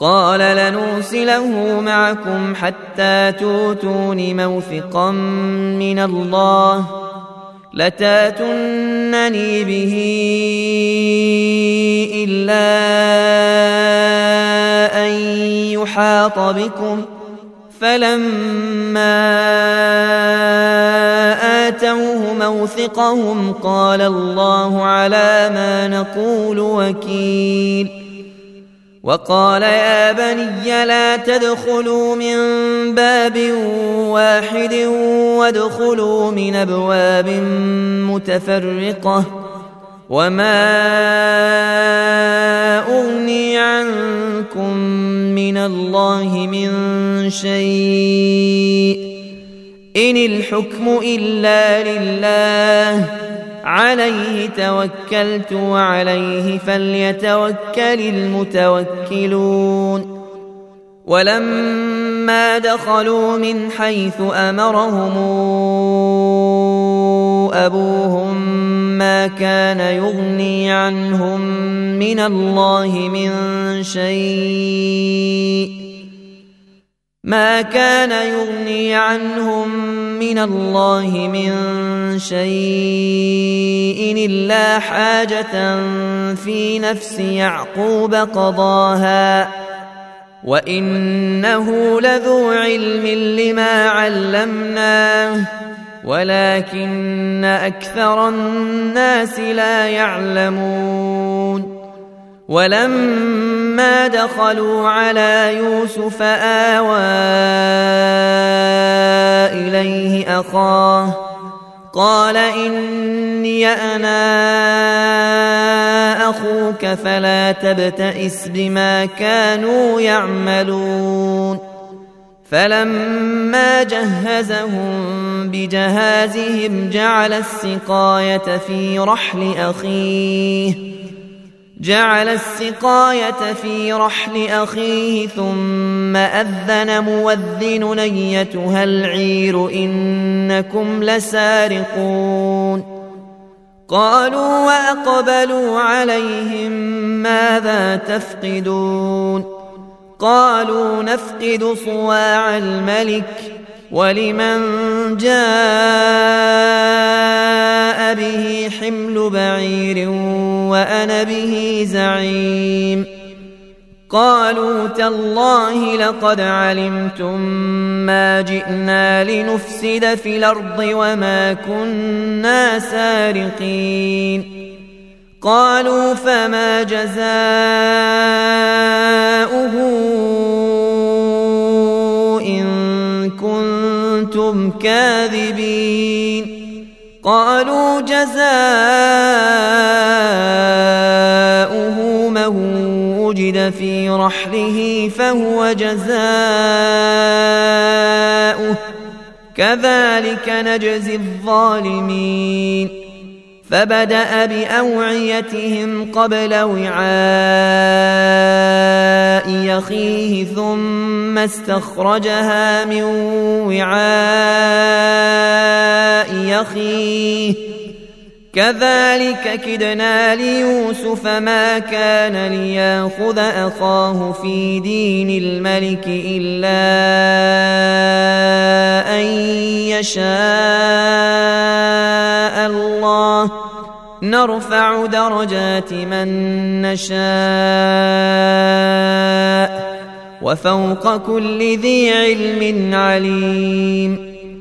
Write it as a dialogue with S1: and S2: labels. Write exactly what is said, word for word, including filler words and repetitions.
S1: قال لنرسله معكم حتى توتون موثقا من الله لتاتونني به إلا أن يحاط بكم فلما آتوه موثقهم قال الله على ما نقول وكيل وقال يا بني لا تدخلوا من باب واحد وادخلوا من أبواب متفرقة وما أغني عنكم من الله من شيء إن الحكم إلا لله عليه توكلت وعليه فليتوكل المتوكلون ولما دخلوا من حيث أمرهم أبوهم ما كان يغني عنهم من الله من شيء ما كان يغني عنهم من الله من شيء إلا حاجة في نفس يعقوب قضاها وإنه لذو علم لما علمناه ولكن أكثر الناس لا يعلمون ولما دخلوا على يوسف آوى إليه أخاه قال إني أنا أخوك فلا تبتئس بما كانوا يعملون فلما جهزهم بجهازهم جعل السقاية في رحل أخيه جعل السقاية في رحل أخيه ثم أذن مؤذن أيتها العير إنكم لسارقون قالوا وأقبلوا عليهم ماذا تفقدون قالوا نفقد صواع الملك ولمن جاء به حمل بعير وأنا به زعيم قالوا تالله لقد علمتم ما جئنا لنفسد في الأرض وما كنا سارقين قالوا فما جزاؤه إن كنتم كاذبين قالوا جزاؤه من وجد في رحله فهو جزاؤه كذلك نجزي الظالمين فبدأ بأوعيتهم قبل وعاء أخيه ثم استخرجها من وعاء أخيه كذلك كدنا ليوسف ما كان ليأخذ أخاه في دين الملك إلا أن يشاء الله نرفع درجات من نشاء وفوق كل ذي علم عليم